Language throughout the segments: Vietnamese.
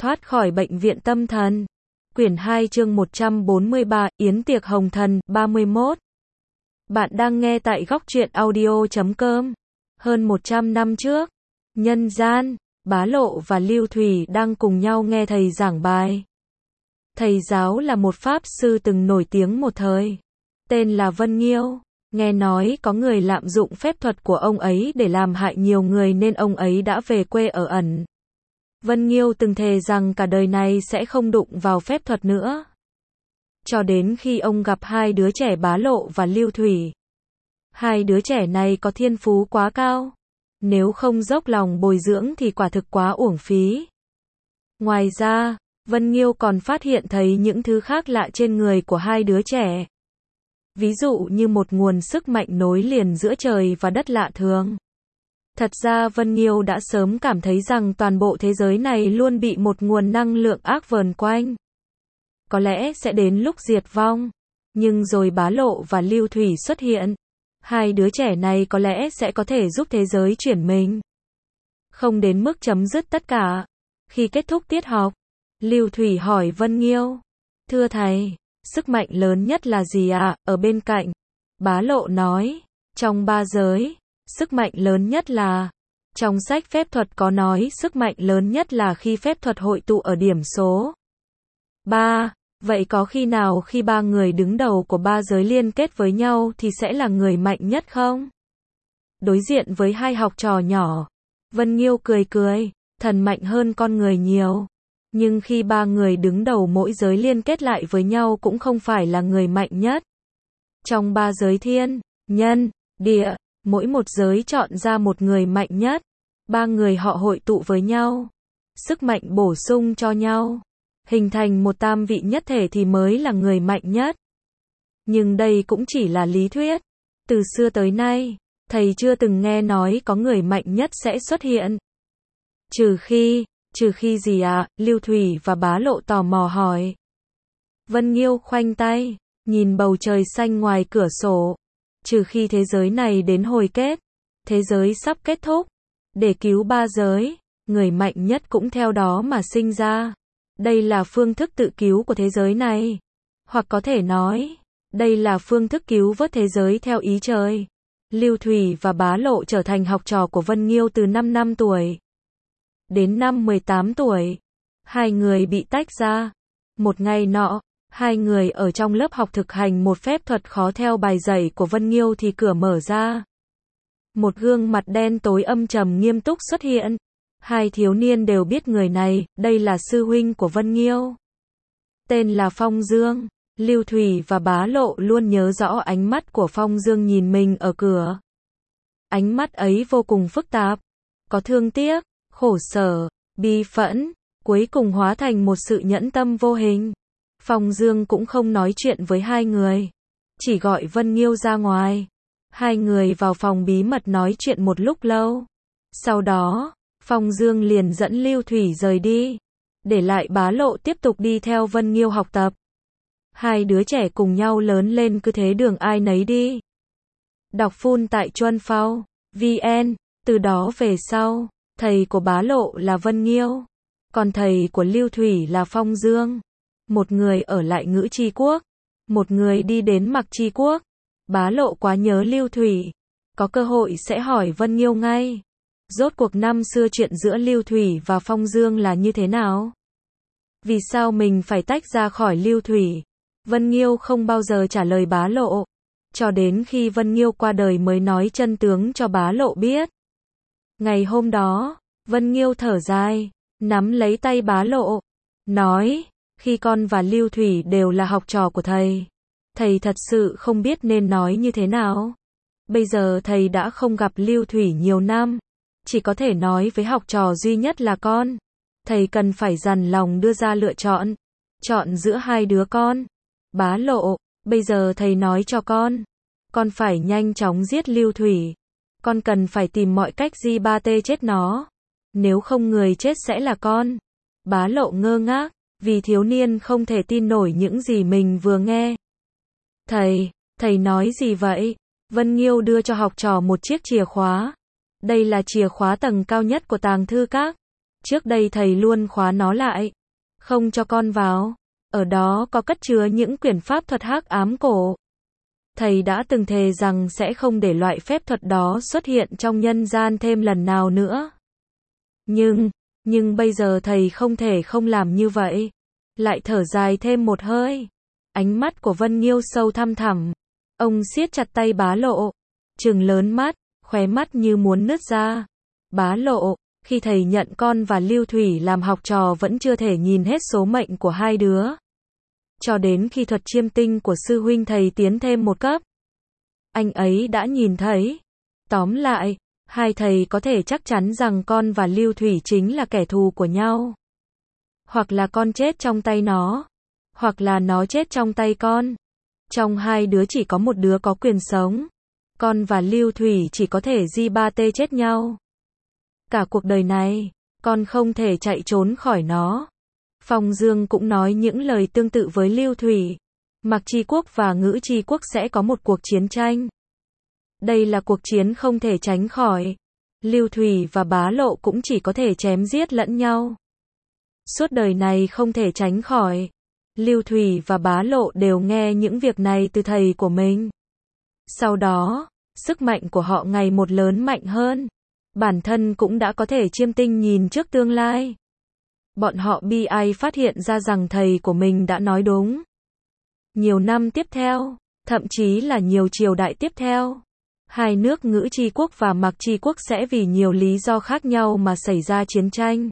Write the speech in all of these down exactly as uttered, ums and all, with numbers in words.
thoát khỏi bệnh viện tâm thần. Quyển hai chương một trăm bốn mươi ba, Yến tiệc hồng thần, ba mươi mốt. Bạn đang nghe tại góc truyện audio chấm com. Hơn một trăm năm trước, nhân gian, Bá Lộ và Lưu Thủy đang cùng nhau nghe thầy giảng bài. Thầy giáo là một pháp sư từng nổi tiếng một thời, tên là Vân Nghiêu. Nghe nói có người lạm dụng phép thuật của ông ấy để làm hại nhiều người nên ông ấy đã về quê ở ẩn. Vân Nghiêu từng thề rằng cả đời này sẽ không đụng vào phép thuật nữa. Cho đến khi ông gặp hai đứa trẻ Bá Lộ và Lưu Thủy. Hai đứa trẻ này có thiên phú quá cao. Nếu không dốc lòng bồi dưỡng thì quả thực quá uổng phí. Ngoài ra, Vân Nghiêu còn phát hiện thấy những thứ khác lạ trên người của hai đứa trẻ. Ví dụ như một nguồn sức mạnh nối liền giữa trời và đất lạ thường. Thật ra Vân Nghiêu đã sớm cảm thấy rằng toàn bộ thế giới này luôn bị một nguồn năng lượng ác vờn quanh. Có lẽ sẽ đến lúc diệt vong. Nhưng rồi Bá Lộ và Lưu Thủy xuất hiện. Hai đứa trẻ này có lẽ sẽ có thể giúp thế giới chuyển mình. Không đến mức chấm dứt tất cả. Khi kết thúc tiết học, Lưu Thủy hỏi Vân Nghiêu. Thưa thầy, sức mạnh lớn nhất là gì ạ? À? Ở bên cạnh, Bá Lộ nói, trong ba giới, sức mạnh lớn nhất là, trong sách phép thuật có nói sức mạnh lớn nhất là khi phép thuật hội tụ ở điểm số ba. Vậy có khi nào khi ba người đứng đầu của ba giới liên kết với nhau thì sẽ là người mạnh nhất không? Đối diện với hai học trò nhỏ, Vân Nghiêu cười cười, thần mạnh hơn con người nhiều. Nhưng khi ba người đứng đầu mỗi giới liên kết lại với nhau cũng không phải là người mạnh nhất. Trong ba giới thiên, nhân, địa, mỗi một giới chọn ra một người mạnh nhất. Ba người họ hội tụ với nhau. Sức mạnh bổ sung cho nhau. Hình thành một tam vị nhất thể thì mới là người mạnh nhất. Nhưng đây cũng chỉ là lý thuyết. Từ xưa tới nay, thầy chưa từng nghe nói có người mạnh nhất sẽ xuất hiện. Trừ khi, trừ khi gì ạ? À? Lưu Thủy và Bá Lộ tò mò hỏi. Vân Nghiêu khoanh tay, nhìn bầu trời xanh ngoài cửa sổ. Trừ khi thế giới này đến hồi kết, thế giới sắp kết thúc. Để cứu ba giới, người mạnh nhất cũng theo đó mà sinh ra. Đây là phương thức tự cứu của thế giới này. Hoặc có thể nói, đây là phương thức cứu vớt thế giới theo ý trời. Lưu Thủy và Bá Lộ trở thành học trò của Vân Nghiêu từ năm năm tuổi. Đến năm mười tám tuổi, hai người bị tách ra. Một ngày nọ, hai người ở trong lớp học thực hành một phép thuật khó theo bài dạy của Vân Nghiêu thì cửa mở ra. Một gương mặt đen tối âm trầm nghiêm túc xuất hiện. Hai thiếu niên đều biết người này, đây là sư huynh của Vân Nghiêu. Tên là Phong Dương. Lưu Thủy và Bá Lộ luôn nhớ rõ ánh mắt của Phong Dương nhìn mình ở cửa. Ánh mắt ấy vô cùng phức tạp. Có thương tiếc, khổ sở, bi phẫn, cuối cùng hóa thành một sự nhẫn tâm vô hình. Phong Dương cũng không nói chuyện với hai người. Chỉ gọi Vân Nghiêu ra ngoài. Hai người vào phòng bí mật nói chuyện một lúc lâu. Sau đó, Phong Dương liền dẫn Lưu Thủy rời đi. Để lại Bá Lộ tiếp tục đi theo Vân Nghiêu học tập. Hai đứa trẻ cùng nhau lớn lên cứ thế đường ai nấy đi. Đọc full tại chuan phao chấm vn. Từ đó về sau, thầy của Bá Lộ là Vân Nghiêu. Còn thầy của Lưu Thủy là Phong Dương. Một người ở lại Ngữ Chi Quốc. Một người đi đến Mặc Chi Quốc. Bá Lộ quá nhớ Lưu Thủy. Có cơ hội sẽ hỏi Vân Nghiêu ngay. Rốt cuộc năm xưa chuyện giữa Lưu Thủy và Phong Dương là như thế nào? Vì sao mình phải tách ra khỏi Lưu Thủy? Vân Nghiêu không bao giờ trả lời Bá Lộ. Cho đến khi Vân Nghiêu qua đời mới nói chân tướng cho Bá Lộ biết. Ngày hôm đó, Vân Nghiêu thở dài, nắm lấy tay Bá Lộ. Nói, khi con và Lưu Thủy đều là học trò của thầy. Thầy thật sự không biết nên nói như thế nào. Bây giờ thầy đã không gặp Lưu Thủy nhiều năm. Chỉ có thể nói với học trò duy nhất là con. Thầy cần phải dằn lòng đưa ra lựa chọn. Chọn giữa hai đứa con. Bá Lộ, bây giờ thầy nói cho con. Con phải nhanh chóng giết Lưu Thủy. Con cần phải tìm mọi cách di ba tê chết nó. Nếu không người chết sẽ là con. Bá Lộ ngơ ngác, vì thiếu niên không thể tin nổi những gì mình vừa nghe. Thầy, thầy nói gì vậy? Vân Nghiêu đưa cho học trò một chiếc chìa khóa. Đây là chìa khóa tầng cao nhất của tàng thư các. Trước đây thầy luôn khóa nó lại, không cho con vào. Ở đó có cất chứa những quyển pháp thuật hắc ám cổ. Thầy đã từng thề rằng sẽ không để loại phép thuật đó xuất hiện trong nhân gian thêm lần nào nữa. Nhưng, nhưng bây giờ thầy không thể không làm như vậy. Lại thở dài thêm một hơi. Ánh mắt của Vân Nghiêu sâu thăm thẳm. Ông siết chặt tay Bá Lộ, trừng lớn mắt, khóe mắt như muốn nứt ra. Bá Lộ, khi thầy nhận con và Lưu Thủy làm học trò vẫn chưa thể nhìn hết số mệnh của hai đứa. Cho đến khi thuật chiêm tinh của sư huynh thầy tiến thêm một cấp, anh ấy đã nhìn thấy. Tóm lại, hai thầy có thể chắc chắn rằng con và Lưu Thủy chính là kẻ thù của nhau. Hoặc là con chết trong tay nó, hoặc là nó chết trong tay con. Trong hai đứa chỉ có một đứa có quyền sống. Con và Lưu Thủy chỉ có thể di ba tê chết nhau. Cả cuộc đời này, con không thể chạy trốn khỏi nó. Phong Dương cũng nói những lời tương tự với Lưu Thủy. Mạc Tri Quốc và Ngữ Tri Quốc sẽ có một cuộc chiến tranh. Đây là cuộc chiến không thể tránh khỏi. Lưu Thủy và Bá Lộ cũng chỉ có thể chém giết lẫn nhau. Suốt đời này không thể tránh khỏi. Lưu Thủy và Bá Lộ đều nghe những việc này từ thầy của mình. Sau đó, sức mạnh của họ ngày một lớn mạnh hơn. Bản thân cũng đã có thể chiêm tinh nhìn trước tương lai. Bọn họ bi ai phát hiện ra rằng thầy của mình đã nói đúng. Nhiều năm tiếp theo, thậm chí là nhiều triều đại tiếp theo, hai nước Ngữ Tri Quốc và Mạc Tri Quốc sẽ vì nhiều lý do khác nhau mà xảy ra chiến tranh.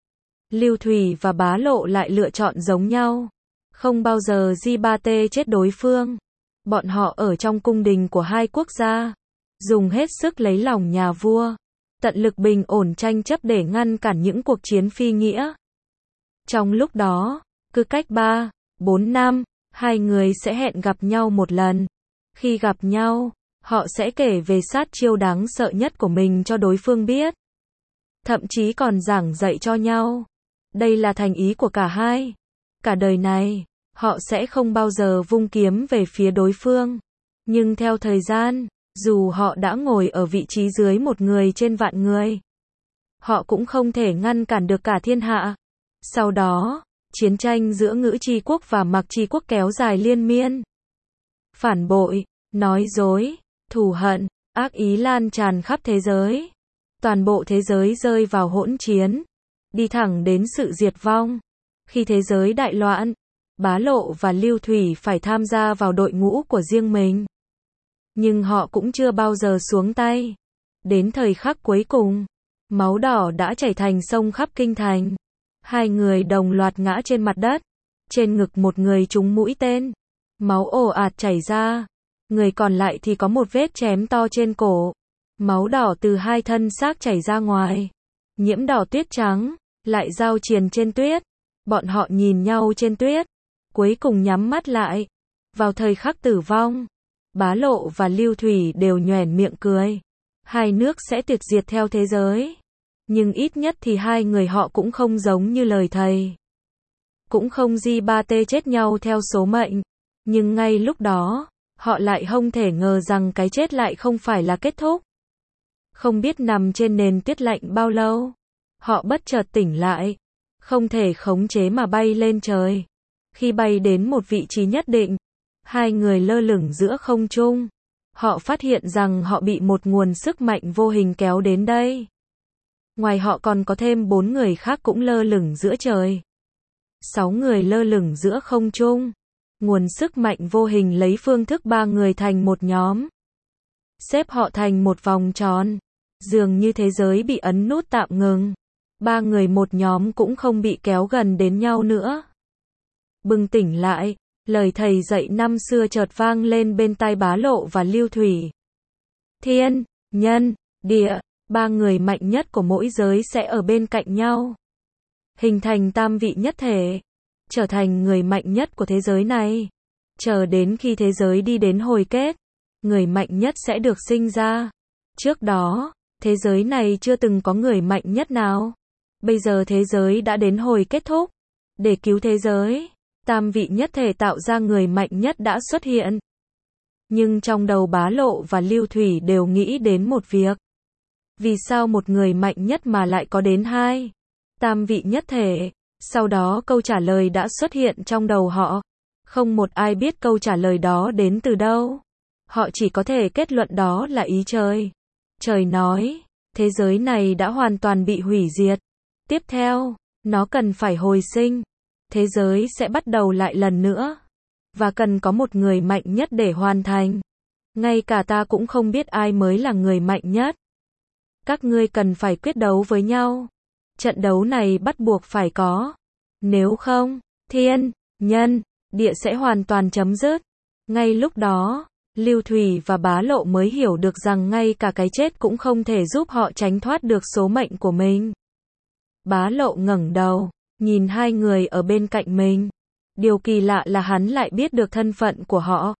Lưu Thủy và Bá Lộ lại lựa chọn giống nhau. Không bao giờ di ba tê chết đối phương. Bọn họ ở trong cung đình của hai quốc gia, dùng hết sức lấy lòng nhà vua, tận lực bình ổn tranh chấp để ngăn cản những cuộc chiến phi nghĩa. Trong lúc đó, cứ cách ba, bốn năm, hai người sẽ hẹn gặp nhau một lần. Khi gặp nhau, họ sẽ kể về sát chiêu đáng sợ nhất của mình cho đối phương biết. Thậm chí còn giảng dạy cho nhau. Đây là thành ý của cả hai. Cả đời này, họ sẽ không bao giờ vung kiếm về phía đối phương. Nhưng theo thời gian, dù họ đã ngồi ở vị trí dưới một người trên vạn người, họ cũng không thể ngăn cản được cả thiên hạ. Sau đó, chiến tranh giữa Ngữ Tri Quốc và Mạc Tri Quốc kéo dài liên miên. Phản bội, nói dối, thù hận, ác ý lan tràn khắp thế giới. Toàn bộ thế giới rơi vào hỗn chiến, đi thẳng đến sự diệt vong. Khi thế giới đại loạn, Bá Lộ và Lưu Thủy phải tham gia vào đội ngũ của riêng mình. Nhưng họ cũng chưa bao giờ xuống tay. Đến thời khắc cuối cùng, máu đỏ đã chảy thành sông khắp kinh thành. Hai người đồng loạt ngã trên mặt đất. Trên ngực một người trúng mũi tên. Máu ồ ạt chảy ra. Người còn lại thì có một vết chém to trên cổ. Máu đỏ từ hai thân xác chảy ra ngoài. Nhiễm đỏ tuyết trắng, lại giao triền trên tuyết. Bọn họ nhìn nhau trên tuyết, cuối cùng nhắm mắt lại. Vào thời khắc tử vong, Bá Lộ và Lưu Thủy đều nhoẻn miệng cười. Hai nước sẽ tuyệt diệt theo thế giới. Nhưng ít nhất thì hai người họ cũng không giống như lời thầy. Cũng không di ba tê chết nhau theo số mệnh. Nhưng ngay lúc đó, họ lại không thể ngờ rằng cái chết lại không phải là kết thúc. Không biết nằm trên nền tuyết lạnh bao lâu, họ bất chợt tỉnh lại. Không thể khống chế mà bay lên trời. Khi bay đến một vị trí nhất định, hai người lơ lửng giữa không trung. Họ phát hiện rằng họ bị một nguồn sức mạnh vô hình kéo đến đây. Ngoài họ còn có thêm bốn người khác cũng lơ lửng giữa trời. Sáu người lơ lửng giữa không trung. Nguồn sức mạnh vô hình lấy phương thức ba người thành một nhóm. Xếp họ thành một vòng tròn. Dường như thế giới bị ấn nút tạm ngừng. Ba người một nhóm cũng không bị kéo gần đến nhau nữa. Bừng tỉnh lại, lời thầy dạy năm xưa chợt vang lên bên tai Bá Lộ và Lưu Thủy. Thiên, nhân, địa, ba người mạnh nhất của mỗi giới sẽ ở bên cạnh nhau. Hình thành tam vị nhất thể. Trở thành người mạnh nhất của thế giới này. Chờ đến khi thế giới đi đến hồi kết, người mạnh nhất sẽ được sinh ra. Trước đó, thế giới này chưa từng có người mạnh nhất nào. Bây giờ thế giới đã đến hồi kết thúc. Để cứu thế giới, tam vị nhất thể tạo ra người mạnh nhất đã xuất hiện. Nhưng trong đầu Bá Lộ và Lưu Thủy đều nghĩ đến một việc. Vì sao một người mạnh nhất mà lại có đến hai? Tam vị nhất thể. Sau đó câu trả lời đã xuất hiện trong đầu họ. Không một ai biết câu trả lời đó đến từ đâu. Họ chỉ có thể kết luận đó là ý trời. Trời nói, thế giới này đã hoàn toàn bị hủy diệt. Tiếp theo, nó cần phải hồi sinh. Thế giới sẽ bắt đầu lại lần nữa. Và cần có một người mạnh nhất để hoàn thành. Ngay cả ta cũng không biết ai mới là người mạnh nhất. Các ngươi cần phải quyết đấu với nhau. Trận đấu này bắt buộc phải có. Nếu không, thiên, nhân, địa sẽ hoàn toàn chấm dứt. Ngay lúc đó, Lưu Thủy và Bá Lộ mới hiểu được rằng ngay cả cái chết cũng không thể giúp họ tránh thoát được số mệnh của mình. Bá Lộ ngẩng đầu, nhìn hai người ở bên cạnh mình. Điều kỳ lạ là hắn lại biết được thân phận của họ.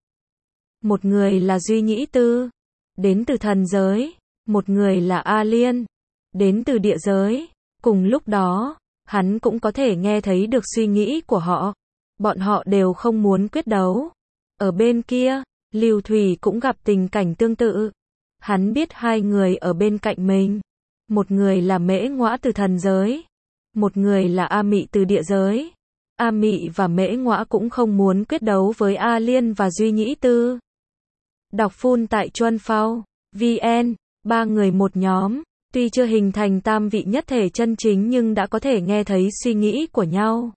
Một người là Duy Nhĩ Tư, đến từ thần giới. Một người là A Liên, đến từ địa giới. Cùng lúc đó, hắn cũng có thể nghe thấy được suy nghĩ của họ. Bọn họ đều không muốn quyết đấu. Ở bên kia, Lưu Thủy cũng gặp tình cảnh tương tự. Hắn biết hai người ở bên cạnh mình. Một người là Mễ Ngõa từ thần giới. Một người là A Mị từ địa giới. A Mị và Mễ Ngõa cũng không muốn quyết đấu với A Liên và Duy Nhĩ Tư. Đọc full tại Chuân Phao, vn, ba người một nhóm. Tuy chưa hình thành tam vị nhất thể chân chính nhưng đã có thể nghe thấy suy nghĩ của nhau.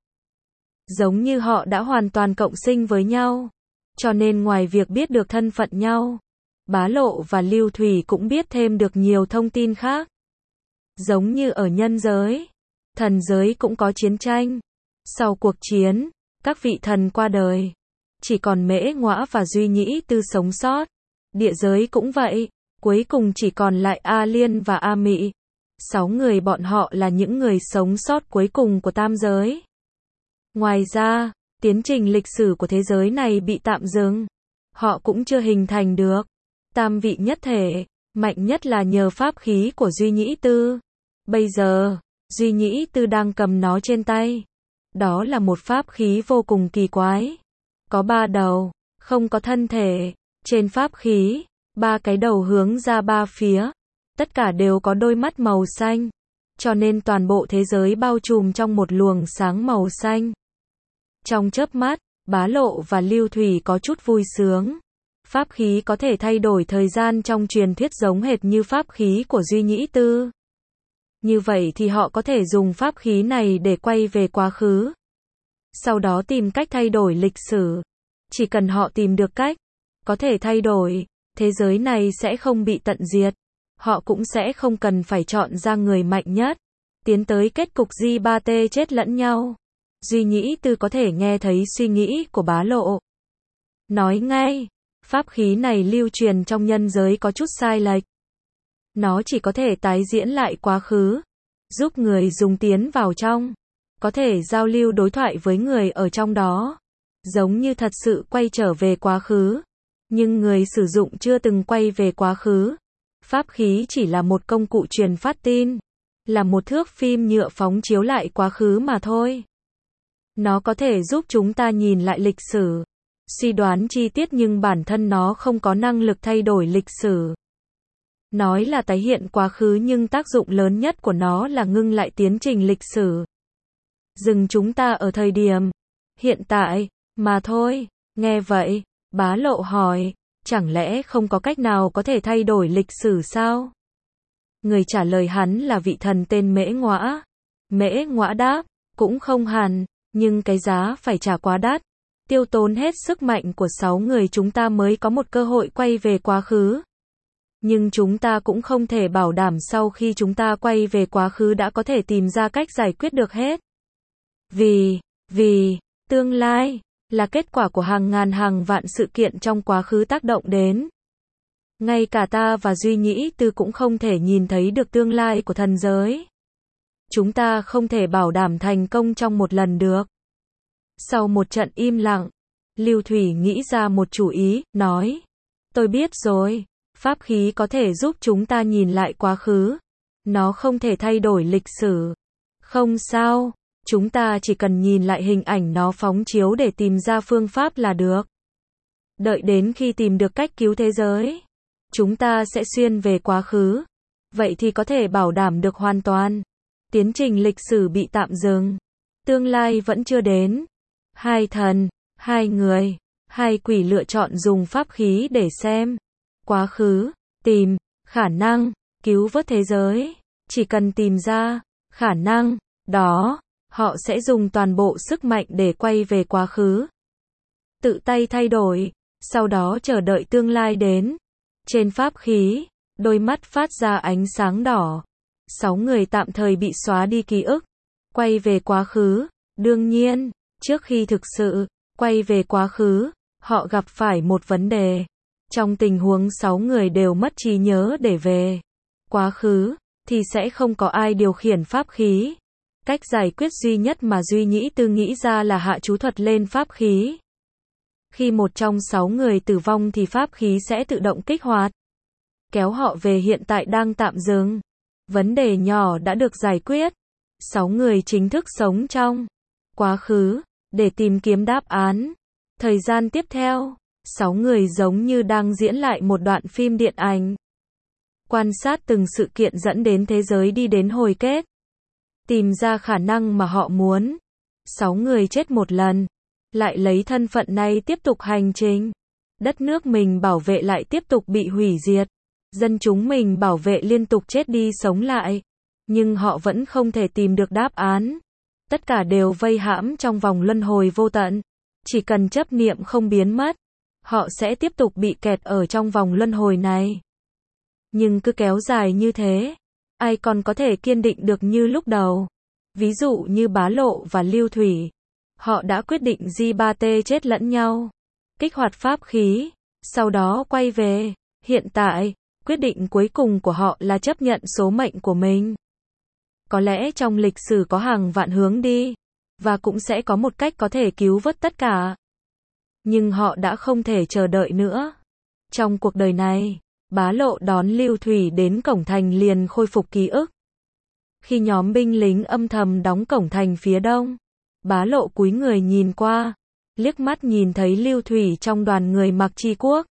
Giống như họ đã hoàn toàn cộng sinh với nhau. Cho nên ngoài việc biết được thân phận nhau, Bá Lộ và Lưu Thủy cũng biết thêm được nhiều thông tin khác. Giống như ở nhân giới, thần giới cũng có chiến tranh. Sau cuộc chiến, các vị thần qua đời. Chỉ còn Mễ Ngõa và Duy Nhĩ Tư sống sót. Địa giới cũng vậy. Cuối cùng chỉ còn lại A Liên và A Mị. Sáu người bọn họ là những người sống sót cuối cùng của tam giới. Ngoài ra, tiến trình lịch sử của thế giới này bị tạm dừng. Họ cũng chưa hình thành được. Tam vị nhất thể, mạnh nhất là nhờ pháp khí của Duy Nhĩ Tư. Bây giờ, Duy Nhĩ Tư đang cầm nó trên tay. Đó là một pháp khí vô cùng kỳ quái. Có ba đầu, không có thân thể. Trên pháp khí, ba cái đầu hướng ra ba phía. Tất cả đều có đôi mắt màu xanh. Cho nên toàn bộ thế giới bao trùm trong một luồng sáng màu xanh. Trong chớp mắt, Bá Lộ và Lưu Thủy có chút vui sướng. Pháp khí có thể thay đổi thời gian trong truyền thuyết giống hệt như pháp khí của Duy Nhĩ Tư. Như vậy thì họ có thể dùng pháp khí này để quay về quá khứ. Sau đó tìm cách thay đổi lịch sử. Chỉ cần họ tìm được cách, có thể thay đổi, thế giới này sẽ không bị tận diệt. Họ cũng sẽ không cần phải chọn ra người mạnh nhất. Tiến tới kết cục G ba T chết lẫn nhau. Duy Nhĩ Tư có thể nghe thấy suy nghĩ của Bá Lộ. Nói ngay, pháp khí này lưu truyền trong nhân giới có chút sai lệch. Nó chỉ có thể tái diễn lại quá khứ, giúp người dùng tiến vào trong, có thể giao lưu đối thoại với người ở trong đó, giống như thật sự quay trở về quá khứ. Nhưng người sử dụng chưa từng quay về quá khứ. Pháp khí chỉ là một công cụ truyền phát tin, là một thước phim nhựa phóng chiếu lại quá khứ mà thôi. Nó có thể giúp chúng ta nhìn lại lịch sử, suy đoán chi tiết nhưng bản thân nó không có năng lực thay đổi lịch sử. Nói là tái hiện quá khứ nhưng tác dụng lớn nhất của nó là ngưng lại tiến trình lịch sử. Dừng chúng ta ở thời điểm hiện tại mà thôi. Nghe vậy, Bá Lộ hỏi, chẳng lẽ không có cách nào có thể thay đổi lịch sử sao? Người trả lời hắn là vị thần tên Mễ Ngõa. Mễ Ngõa đáp, cũng không hẳn, nhưng cái giá phải trả quá đắt. Tiêu tốn hết sức mạnh của sáu người chúng ta mới có một cơ hội quay về quá khứ. Nhưng chúng ta cũng không thể bảo đảm sau khi chúng ta quay về quá khứ đã có thể tìm ra cách giải quyết được hết. Vì, vì, tương lai là kết quả của hàng ngàn hàng vạn sự kiện trong quá khứ tác động đến. Ngay cả ta và Duy Nhĩ Tư cũng không thể nhìn thấy được tương lai của thần giới. Chúng ta không thể bảo đảm thành công trong một lần được. Sau một trận im lặng, Lưu Thủy nghĩ ra một chủ ý, nói, tôi biết rồi, pháp khí có thể giúp chúng ta nhìn lại quá khứ. Nó không thể thay đổi lịch sử. Không sao. Chúng ta chỉ cần nhìn lại hình ảnh nó phóng chiếu để tìm ra phương pháp là được. Đợi đến khi tìm được cách cứu thế giới, chúng ta sẽ xuyên về quá khứ. Vậy thì có thể bảo đảm được hoàn toàn. Tiến trình lịch sử bị tạm dừng. Tương lai vẫn chưa đến. Hai thần, hai người, hai quỷ lựa chọn dùng pháp khí để xem. Quá khứ, tìm, khả năng, cứu vớt thế giới. Chỉ cần tìm ra, khả năng, đó, họ sẽ dùng toàn bộ sức mạnh để quay về quá khứ. Tự tay thay đổi, sau đó chờ đợi tương lai đến. Trên pháp khí, đôi mắt phát ra ánh sáng đỏ. Sáu người tạm thời bị xóa đi ký ức. Quay về quá khứ, đương nhiên, trước khi thực sự quay về quá khứ, họ gặp phải một vấn đề. Trong tình huống sáu người đều mất trí nhớ để về quá khứ, thì sẽ không có ai điều khiển pháp khí. Cách giải quyết duy nhất mà Duy Nhĩ Tư nghĩ ra là hạ chú thuật lên pháp khí. Khi một trong sáu người tử vong thì pháp khí sẽ tự động kích hoạt, kéo họ về hiện tại đang tạm dừng. Vấn đề nhỏ đã được giải quyết. Sáu người chính thức sống trong quá khứ để tìm kiếm đáp án. Thời gian tiếp theo, sáu người giống như đang diễn lại một đoạn phim điện ảnh. Quan sát từng sự kiện dẫn đến thế giới đi đến hồi kết. Tìm ra khả năng mà họ muốn. Sáu người chết một lần, lại lấy thân phận này tiếp tục hành trình. Đất nước mình bảo vệ lại tiếp tục bị hủy diệt. Dân chúng mình bảo vệ liên tục chết đi sống lại. Nhưng họ vẫn không thể tìm được đáp án. Tất cả đều vây hãm trong vòng luân hồi vô tận. Chỉ cần chấp niệm không biến mất, họ sẽ tiếp tục bị kẹt ở trong vòng luân hồi này. Nhưng cứ kéo dài như thế, ai còn có thể kiên định được như lúc đầu. Ví dụ như Bá Lộ và Lưu Thủy. Họ đã quyết định gi ba tê chết lẫn nhau. Kích hoạt pháp khí, sau đó quay về. Hiện tại, quyết định cuối cùng của họ là chấp nhận số mệnh của mình. Có lẽ trong lịch sử có hàng vạn hướng đi, và cũng sẽ có một cách có thể cứu vớt tất cả. Nhưng họ đã không thể chờ đợi nữa. Trong cuộc đời này, Bá Lộ đón Lưu Thủy đến cổng thành liền khôi phục ký ức. Khi nhóm binh lính âm thầm đóng cổng thành phía đông, Bá Lộ cúi người nhìn qua, liếc mắt nhìn thấy Lưu Thủy trong đoàn người mặc chi quốc.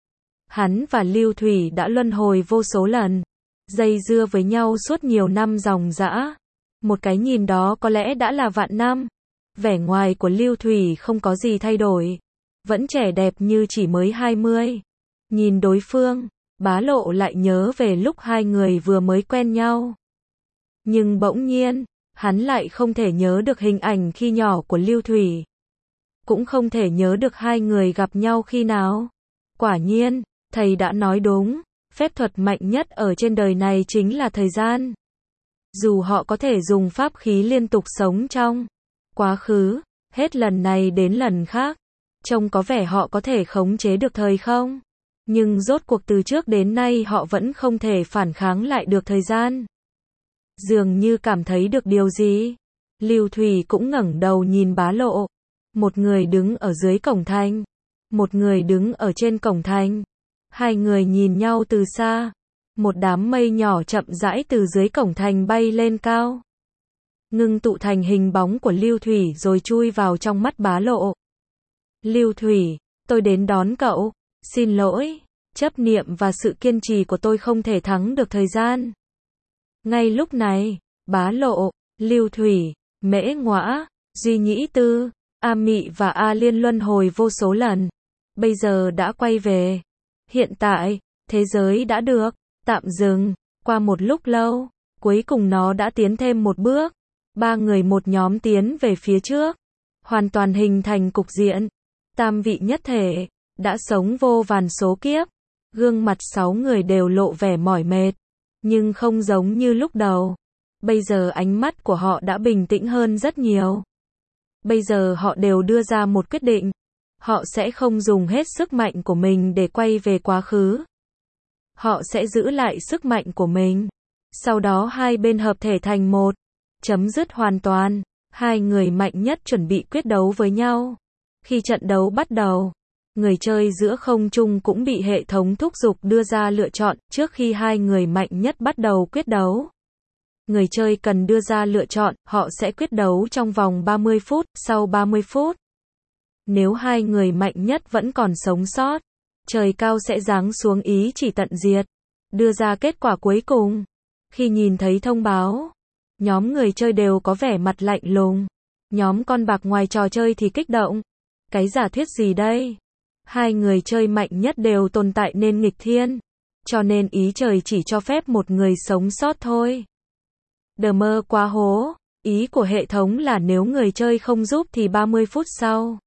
Hắn và Lưu Thủy đã luân hồi vô số lần, dây dưa với nhau suốt nhiều năm ròng rã. Một cái nhìn đó có lẽ đã là vạn năm. Vẻ ngoài của Lưu Thủy không có gì thay đổi, vẫn trẻ đẹp như chỉ mới hai mươi. Nhìn đối phương, Bá Lộ lại nhớ về lúc hai người vừa mới quen nhau. Nhưng bỗng nhiên, hắn lại không thể nhớ được hình ảnh khi nhỏ của Lưu Thủy. Cũng không thể nhớ được hai người gặp nhau khi nào. Quả nhiên, thầy đã nói đúng, phép thuật mạnh nhất ở trên đời này chính là thời gian. Dù họ có thể dùng pháp khí liên tục sống trong quá khứ, hết lần này đến lần khác, trông có vẻ họ có thể khống chế được thời không? Nhưng rốt cuộc từ trước đến nay họ vẫn không thể phản kháng lại được thời gian. Dường như cảm thấy được điều gì, Lưu Thủy cũng ngẩng đầu nhìn Bá Lộ. Một người đứng ở dưới cổng thành, một người đứng ở trên cổng thành. Hai người nhìn nhau từ xa. Một đám mây nhỏ chậm rãi từ dưới cổng thành bay lên cao, ngưng tụ thành hình bóng của Lưu Thủy rồi chui vào trong mắt Bá Lộ. Lưu Thủy, tôi đến đón cậu. Xin lỗi, chấp niệm và sự kiên trì của tôi không thể thắng được thời gian. Ngay lúc này, Bá Lộ, Lưu Thủy, Mễ Ngõa, Duy Nhĩ Tư, A Mị và A Liên luân hồi vô số lần. Bây giờ đã quay về. Hiện tại, thế giới đã được tạm dừng. Qua một lúc lâu, cuối cùng nó đã tiến thêm một bước. Ba người một nhóm tiến về phía trước, hoàn toàn hình thành cục diện tam vị nhất thể, đã sống vô vàn số kiếp. Gương mặt sáu người đều lộ vẻ mỏi mệt, nhưng không giống như lúc đầu. Bây giờ ánh mắt của họ đã bình tĩnh hơn rất nhiều. Bây giờ họ đều đưa ra một quyết định. Họ sẽ không dùng hết sức mạnh của mình để quay về quá khứ. Họ sẽ giữ lại sức mạnh của mình. Sau đó hai bên hợp thể thành một. Chấm dứt hoàn toàn. Hai người mạnh nhất chuẩn bị quyết đấu với nhau. Khi trận đấu bắt đầu, người chơi giữa không trung cũng bị hệ thống thúc giục đưa ra lựa chọn trước khi hai người mạnh nhất bắt đầu quyết đấu. Người chơi cần đưa ra lựa chọn, họ sẽ quyết đấu trong vòng ba mươi phút, sau ba mươi phút. Nếu hai người mạnh nhất vẫn còn sống sót, trời cao sẽ giáng xuống ý chỉ tận diệt. Đưa ra kết quả cuối cùng. Khi nhìn thấy thông báo, Nhóm người chơi đều có vẻ mặt lạnh lùng. Nhóm con bạc ngoài trò chơi thì kích động. Cái giả thuyết gì đây? Hai người chơi mạnh nhất đều tồn tại nên nghịch thiên. Cho nên ý trời chỉ cho phép một người sống sót thôi. Đờ mơ quá hố. Ý của hệ thống là nếu người chơi không giúp thì ba mươi phút sau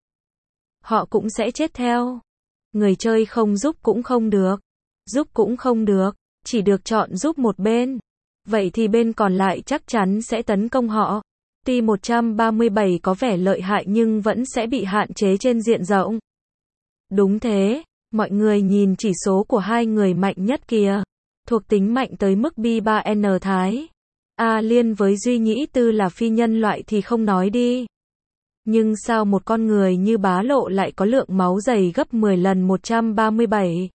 họ cũng sẽ chết theo. Người chơi không giúp cũng không được. Giúp cũng không được. Chỉ được chọn giúp một bên. Vậy thì bên còn lại chắc chắn sẽ tấn công họ. T một trăm ba mươi bảy có vẻ lợi hại nhưng vẫn sẽ bị hạn chế trên diện rộng. Đúng thế, mọi người nhìn chỉ số của hai người mạnh nhất kìa. Thuộc tính mạnh tới mức B ba N Thái. A Liên với Duy Nhĩ Tư là phi nhân loại thì không nói đi. Nhưng sao một con người như Bá Lộ lại có lượng máu dày gấp mười lần một trăm ba mươi bảy?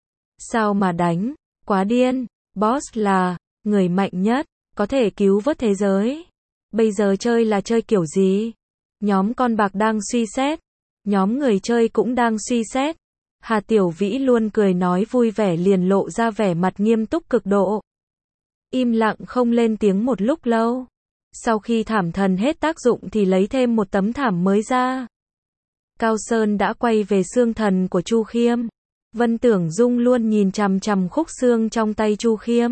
Sao mà đánh? Quá điên. Boss là người mạnh nhất, có thể cứu vớt thế giới. Bây giờ chơi là chơi kiểu gì? Nhóm con bạc đang suy xét. Nhóm người chơi cũng đang suy xét. Hà Tiểu Vĩ luôn cười nói vui vẻ liền lộ ra vẻ mặt nghiêm túc cực độ. Im lặng không lên tiếng một lúc lâu. Sau khi thảm thần hết tác dụng thì lấy thêm một tấm thảm mới ra. Cao Sơn đã quay về xương thần của Chu Khiêm. Vân Tưởng Dung luôn nhìn chằm chằm khúc xương trong tay Chu Khiêm.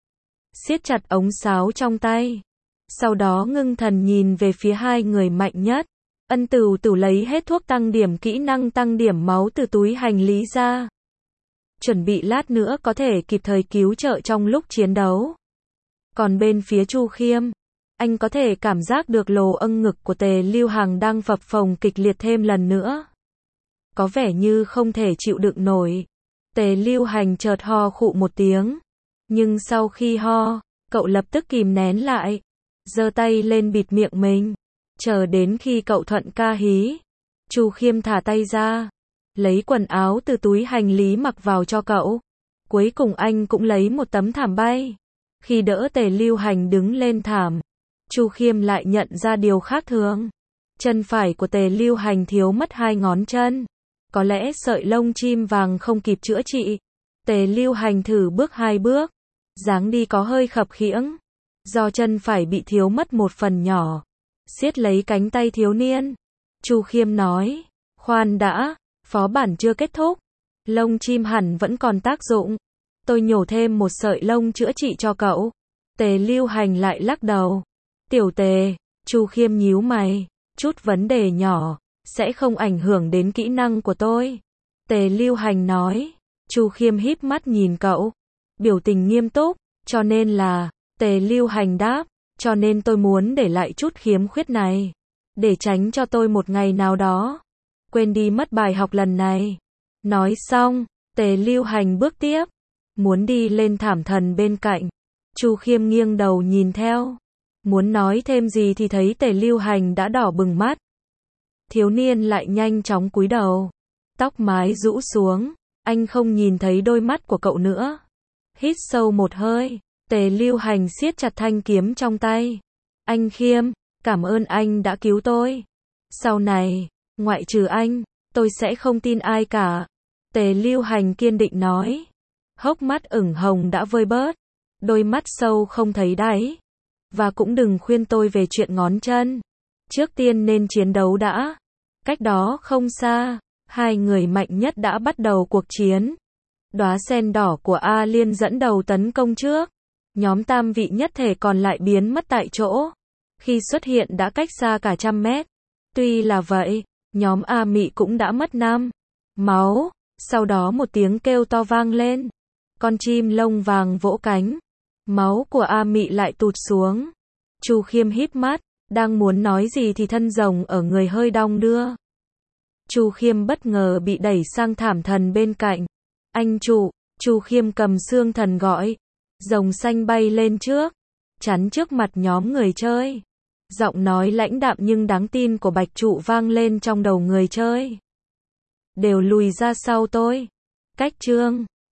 Siết chặt ống sáo trong tay. Sau đó ngưng thần nhìn về phía hai người mạnh nhất. Ân Tửu Tửu lấy hết thuốc tăng điểm kỹ năng tăng điểm máu từ túi hành lý ra. Chuẩn bị lát nữa có thể kịp thời cứu trợ trong lúc chiến đấu. Còn bên phía Chu Khiêm, anh có thể cảm giác được lồ âng ngực của Tề Lưu Hằng đang phập phồng kịch liệt thêm lần nữa. Có vẻ như không thể chịu đựng nổi. Tề Lưu Hành chợt ho khụ một tiếng. Nhưng sau khi ho, cậu lập tức kìm nén lại. Giơ tay lên bịt miệng mình. Chờ đến khi cậu thuận ca hí. Chu Khiêm thả tay ra. Lấy quần áo từ túi hành lý mặc vào cho cậu. Cuối cùng anh cũng lấy một tấm thảm bay. Khi đỡ Tề Lưu Hành đứng lên thảm, Chu Khiêm lại nhận ra điều khác thường. Chân phải của Tề Lưu Hành thiếu mất hai ngón chân. Có lẽ sợi lông chim vàng không kịp chữa trị. Tề Lưu Hành thử bước hai bước. Dáng đi có hơi khập khiễng. Do chân phải bị thiếu mất một phần nhỏ. Siết lấy cánh tay thiếu niên. Chu Khiêm nói. Khoan đã, phó bản chưa kết thúc. Lông chim hẳn vẫn còn tác dụng. Tôi nhổ thêm một sợi lông chữa trị cho cậu. Tề Lưu Hành lại lắc đầu. Tiểu Tề, Chu Khiêm nhíu mày. Chút vấn đề nhỏ, sẽ không ảnh hưởng đến kỹ năng của tôi. Tề Lưu Hành nói. Chu Khiêm híp mắt nhìn cậu. Biểu tình nghiêm túc, cho nên là, Tề Lưu Hành đáp, cho nên tôi muốn để lại chút khiếm khuyết này. Để tránh cho tôi một ngày nào đó. Quên đi mất bài học lần này. Nói xong, Tề Lưu Hành bước tiếp. Muốn đi lên thảm thần bên cạnh. Chu Khiêm nghiêng đầu nhìn theo. Muốn nói thêm gì thì thấy Tề Lưu Hành đã đỏ bừng mắt. Thiếu niên lại nhanh chóng cúi đầu. Tóc mái rũ xuống. Anh không nhìn thấy đôi mắt của cậu nữa. Hít sâu một hơi. Tề Lưu Hành siết chặt thanh kiếm trong tay. Anh Khiêm, cảm ơn anh đã cứu tôi. Sau này, ngoại trừ anh, tôi sẽ không tin ai cả. Tề Lưu Hành kiên định nói. Hốc mắt ửng hồng đã vơi bớt. Đôi mắt sâu không thấy đáy. Và cũng đừng khuyên tôi về chuyện ngón chân. Trước tiên nên chiến đấu đã. Cách đó không xa, hai người mạnh nhất đã bắt đầu cuộc chiến. Đóa sen đỏ của A Liên dẫn đầu tấn công trước. Nhóm tam vị nhất thể còn lại biến mất tại chỗ. Khi xuất hiện đã cách xa cả trăm mét. Tuy là vậy, nhóm A Mị cũng đã mất năm máu. Sau đó một tiếng kêu to vang lên. Con chim lông vàng vỗ cánh. Máu của A Mị lại tụt xuống. Chu Khiêm híp mắt, đang muốn nói gì thì thân rồng ở người hơi đong đưa. Chu Khiêm bất ngờ bị đẩy sang thảm thần bên cạnh. Anh chủ, Chu Khiêm cầm xương thần gọi. Rồng xanh bay lên trước, chắn trước mặt nhóm người chơi. Giọng nói lãnh đạm nhưng đáng tin của Bạch Trụ vang lên trong đầu người chơi. Đều lùi ra sau tôi. Cách chương